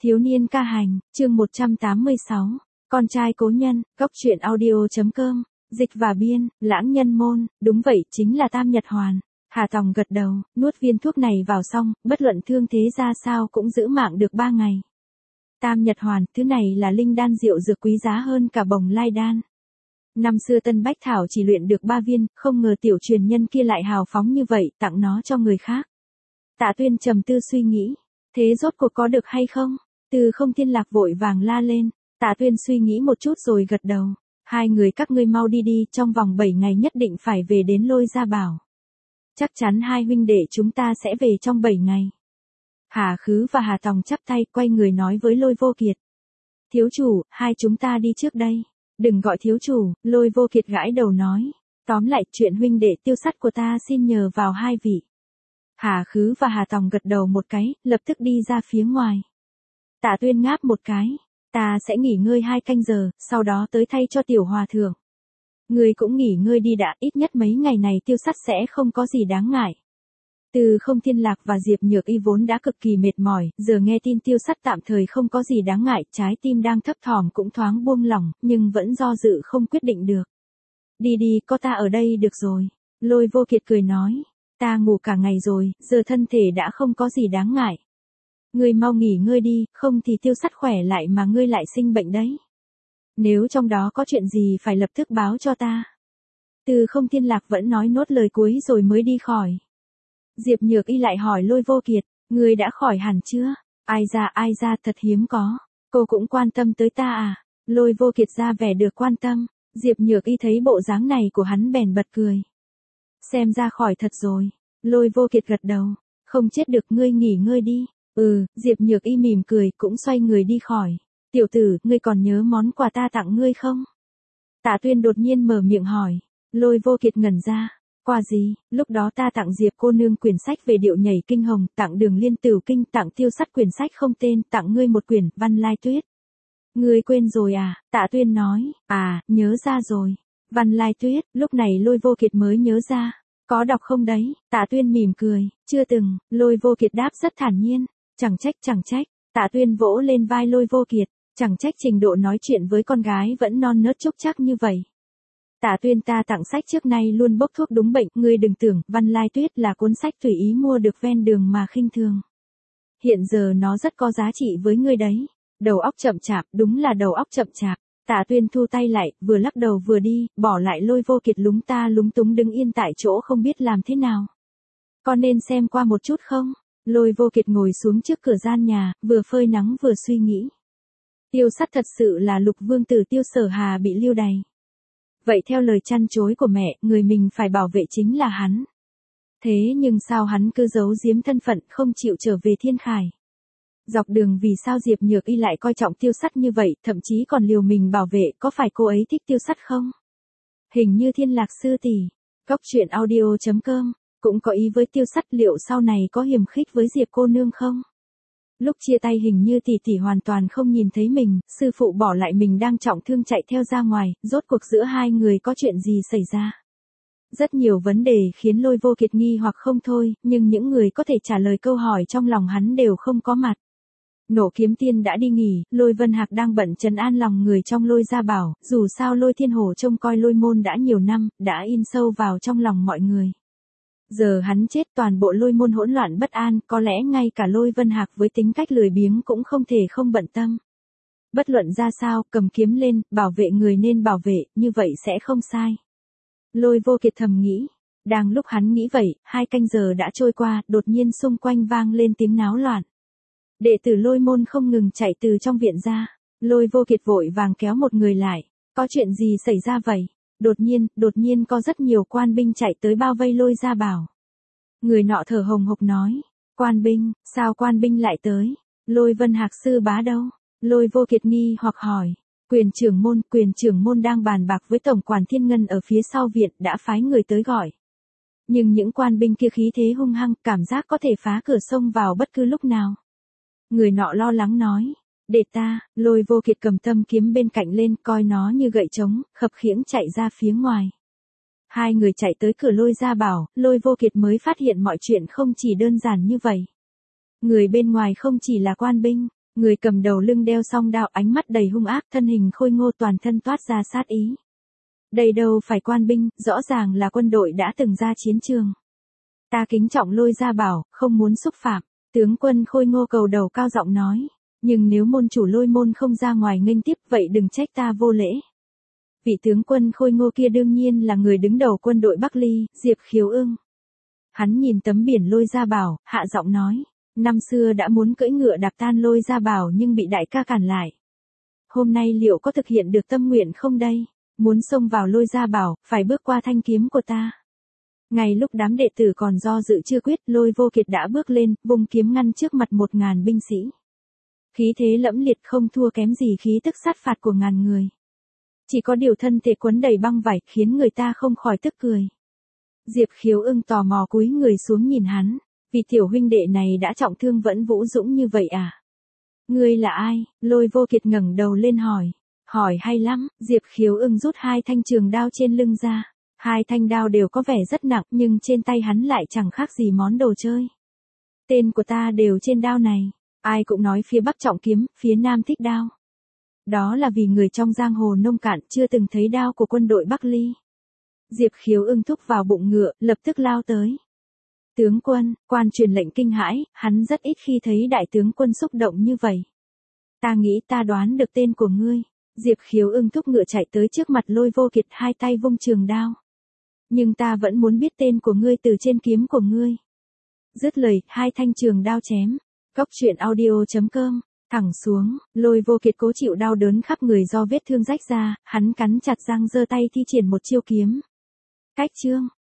Thiếu niên ca hành, chương 186. Con trai cố nhân, góc truyện audio.com, dịch và biên, Lãng Nhân Môn, đúng vậy, chính là Tam Nhật Hoàn. Hà Tòng gật đầu, nuốt viên thuốc này vào xong, bất luận thương thế ra sao cũng giữ mạng được 3 ngày. Tam Nhật Hoàn, thứ này là linh đan rượu dược quý giá hơn cả bồng lai đan. Năm xưa Tân Bách Thảo chỉ luyện được 3 viên, không ngờ tiểu truyền nhân kia lại hào phóng như vậy, tặng nó cho người khác. Tạ Tuyên trầm tư suy nghĩ, thế rốt cuộc có được hay không? Từ Không Thiên Lạc vội vàng la lên, Tạ Tuyên suy nghĩ một chút rồi gật đầu, hai người các ngươi mau đi đi, trong vòng 7 ngày nhất định phải về đến Lôi Gia Bảo. Chắc chắn hai huynh đệ chúng ta sẽ về trong 7 ngày. Hà Khứ và Hà Tòng chắp tay quay người nói với Lôi Vô Kiệt. Thiếu chủ, hai chúng ta đi trước đây. Đừng gọi thiếu chủ, Lôi Vô Kiệt gãi đầu nói. Tóm lại chuyện huynh đệ tiêu sắt của ta xin nhờ vào hai vị. Hà Khứ và Hà Tòng gật đầu một cái, lập tức đi ra phía ngoài. Tạ Tuyên ngáp một cái. Ta sẽ nghỉ ngơi 2 canh giờ, sau đó tới thay cho tiểu hòa thượng. Ngươi cũng nghỉ ngơi đi đã, ít nhất mấy ngày này tiêu sắt sẽ không có gì đáng ngại. Từ Không Thiên Lạc và Diệp Nhược Y vốn đã cực kỳ mệt mỏi, giờ nghe tin tiêu sắt tạm thời không có gì đáng ngại, trái tim đang thấp thỏm cũng thoáng buông lỏng, nhưng vẫn do dự không quyết định được. Đi đi, có ta ở đây được rồi. Lôi Vô Kiệt cười nói, ta ngủ cả ngày rồi, giờ thân thể đã không có gì đáng ngại. Ngươi mau nghỉ ngơi đi, không thì tiêu sắt khỏe lại mà ngươi lại sinh bệnh đấy. Nếu trong đó có chuyện gì phải lập tức báo cho ta. Từ Không Thiên Lạc vẫn nói nốt lời cuối rồi mới đi khỏi. Diệp Nhược Y lại hỏi Lôi Vô Kiệt, ngươi đã khỏi hẳn chưa? Ai ra thật hiếm có. Cô cũng quan tâm tới ta à? Lôi Vô Kiệt ra vẻ được quan tâm. Diệp Nhược Y thấy bộ dáng này của hắn bèn bật cười. Xem ra khỏi thật rồi. Lôi Vô Kiệt gật đầu. Không chết được, ngươi nghỉ ngơi đi. Diệp Nhược Y mỉm cười cũng xoay người đi khỏi. Tiểu tử, ngươi còn nhớ món quà ta tặng ngươi không? Tạ Tuyên đột nhiên mở miệng hỏi. Lôi Vô Kiệt ngẩn ra. Quà gì? Lúc đó ta tặng Diệp cô nương quyển sách về điệu nhảy kinh hồng, tặng Đường Liên Tửu kinh, tặng tiêu sắt quyển sách không tên, tặng ngươi một quyển Văn Lai Tuyết. Ngươi quên rồi à? Tạ Tuyên nói. À, nhớ ra rồi. Văn Lai Tuyết, lúc này Lôi Vô Kiệt mới nhớ ra. Có đọc không đấy? Tạ Tuyên mỉm cười. Chưa từng. Lôi Vô Kiệt đáp rất thản nhiên. Chẳng trách. Tạ Tuyên vỗ lên vai Lôi Vô Kiệt. Chẳng trách trình độ nói chuyện với con gái vẫn non nớt trúc chắc như vậy. Tạ Tuyên, ta tặng sách trước nay luôn bốc thuốc đúng bệnh, ngươi đừng tưởng Văn Lai Tuyết là cuốn sách tùy ý mua được ven đường mà khinh thường. Hiện giờ nó rất có giá trị với ngươi đấy. Đầu óc chậm chạp, đúng là đầu óc chậm chạp. Tạ Tuyên thu tay lại, vừa lắc đầu vừa đi, bỏ lại Lôi Vô Kiệt lúng ta lúng túng đứng yên tại chỗ không biết làm thế nào. Có nên xem qua một chút không? Lôi Vô Kiệt ngồi xuống trước cửa gian nhà, vừa phơi nắng vừa suy nghĩ. Tiêu sắt thật sự là Lục vương tử Tiêu Sở Hà bị lưu đày. Vậy theo lời chăn chối của mẹ, người mình phải bảo vệ chính là hắn. Thế nhưng sao hắn cứ giấu giếm thân phận không chịu trở về Thiên Khải? Dọc đường vì sao Diệp Nhược Y lại coi trọng tiêu sắt như vậy, thậm chí còn liều mình bảo vệ, có phải cô ấy thích tiêu sắt không? Hình như Thiên Lạc sư tỷ, góc truyện audio.com, cũng có ý với tiêu sắt, liệu sau này có hiềm khích với Diệp cô nương không? Lúc chia tay hình như tỷ hoàn toàn không nhìn thấy mình, sư phụ bỏ lại mình đang trọng thương chạy theo ra ngoài, rốt cuộc giữa hai người có chuyện gì xảy ra? Rất nhiều vấn đề khiến Lôi Vô Kiệt nghi hoặc không thôi, nhưng những người có thể trả lời câu hỏi trong lòng hắn đều không có mặt. Nộ Kiếm Tiên đã đi nghỉ, Lôi Vân Hạc đang bận trấn an lòng người trong Lôi Gia Bảo, dù sao Lôi Thiên Hổ trông coi Lôi Môn đã nhiều năm, đã in sâu vào trong lòng mọi người. Giờ hắn chết, toàn bộ Lôi Môn hỗn loạn bất an, có lẽ ngay cả Lôi Vân Hạc với tính cách lười biếng cũng không thể không bận tâm. Bất luận ra sao, cầm kiếm lên, bảo vệ người nên bảo vệ, như vậy sẽ không sai. Lôi Vô Kiệt thầm nghĩ. Đang lúc hắn nghĩ vậy, 2 canh giờ đã trôi qua, đột nhiên xung quanh vang lên tiếng náo loạn. Đệ tử Lôi Môn không ngừng chạy từ trong viện ra. Lôi Vô Kiệt vội vàng kéo một người lại. Có chuyện gì xảy ra vậy? Đột nhiên có rất nhiều quan binh chạy tới bao vây Lôi Gia Bảo. Người nọ thở hồng hộc nói. Quan binh, sao quan binh lại tới? Lôi Vân Hạc sư bá đâu? Lôi Vô Kiệt nghi hoặc hỏi. Quyền trưởng môn đang bàn bạc với tổng quản Thiên Ngân ở phía sau viện, đã phái người tới gọi. Nhưng những quan binh kia khí thế hung hăng, cảm giác có thể phá cửa xông vào bất cứ lúc nào. Người nọ lo lắng nói. Để ta. Lôi Vô Kiệt cầm tâm kiếm bên cạnh lên, coi nó như gậy trống, khập khiễng chạy ra phía ngoài. Hai người chạy tới cửa Lôi Gia Bảo, Lôi Vô Kiệt mới phát hiện mọi chuyện không chỉ đơn giản như vậy. Người bên ngoài không chỉ là quan binh, Người cầm đầu lưng đeo song đao, ánh mắt đầy hung ác, thân hình khôi ngô, toàn thân toát ra sát ý. Đây đâu phải quan binh, rõ ràng là quân đội đã từng ra chiến trường. Ta kính trọng Lôi Gia Bảo, không muốn xúc phạm. Tướng quân khôi ngô cầu đầu cao giọng nói. Nhưng nếu môn chủ Lôi môn không ra ngoài nghênh tiếp, vậy đừng trách ta vô lễ. Vị tướng quân khôi ngô kia đương nhiên là người đứng đầu quân đội Bắc Ly, Diệp Khiếu Ưng. Hắn nhìn tấm biển Lôi Gia Bảo, hạ giọng nói. Năm xưa đã muốn cưỡi ngựa đạp tan Lôi Gia Bảo nhưng bị đại ca cản lại. Hôm nay liệu có thực hiện được tâm nguyện không đây? Muốn xông vào Lôi Gia Bảo, phải bước qua thanh kiếm của ta. Ngay lúc đám đệ tử còn do dự chưa quyết, Lôi Vô Kiệt đã bước lên, vung kiếm ngăn trước mặt 1000 binh sĩ. Khí thế lẫm liệt không thua kém gì khí tức sát phạt của ngàn người. Chỉ có điều thân thể quấn đầy băng vải, khiến người ta không khỏi tức cười. Diệp Khiếu Ưng tò mò cúi người xuống nhìn hắn. Vì tiểu huynh đệ này đã trọng thương vẫn vũ dũng như vậy à? Ngươi là ai? Lôi Vô Kiệt ngẩng đầu lên hỏi. Hỏi hay lắm, Diệp Khiếu Ưng rút 2 thanh trường đao trên lưng ra. 2 thanh đao đều có vẻ rất nặng nhưng trên tay hắn lại chẳng khác gì món đồ chơi. Tên của ta đều trên đao này. Ai cũng nói phía Bắc trọng kiếm, phía Nam thích đao. Đó là vì người trong giang hồ nông cạn chưa từng thấy đao của quân đội Bắc Ly. Diệp Khiếu Ưng thúc vào bụng ngựa, lập tức lao tới. Tướng quân, quan truyền lệnh kinh hãi, hắn rất ít khi thấy đại tướng quân xúc động như vậy. Ta nghĩ ta đoán được tên của ngươi. Diệp Khiếu Ưng thúc ngựa chạy tới trước mặt Lôi Vô Kiệt, 2 tay vung trường đao. Nhưng ta vẫn muốn biết tên của ngươi từ trên kiếm của ngươi. Dứt lời, 2 thanh trường đao chém. Góc truyện audio.com. Thẳng xuống, Lôi Vô Kiệt cố chịu đau đớn khắp người do vết thương rách ra, hắn cắn chặt răng giơ tay thi triển một chiêu kiếm. Cách chương.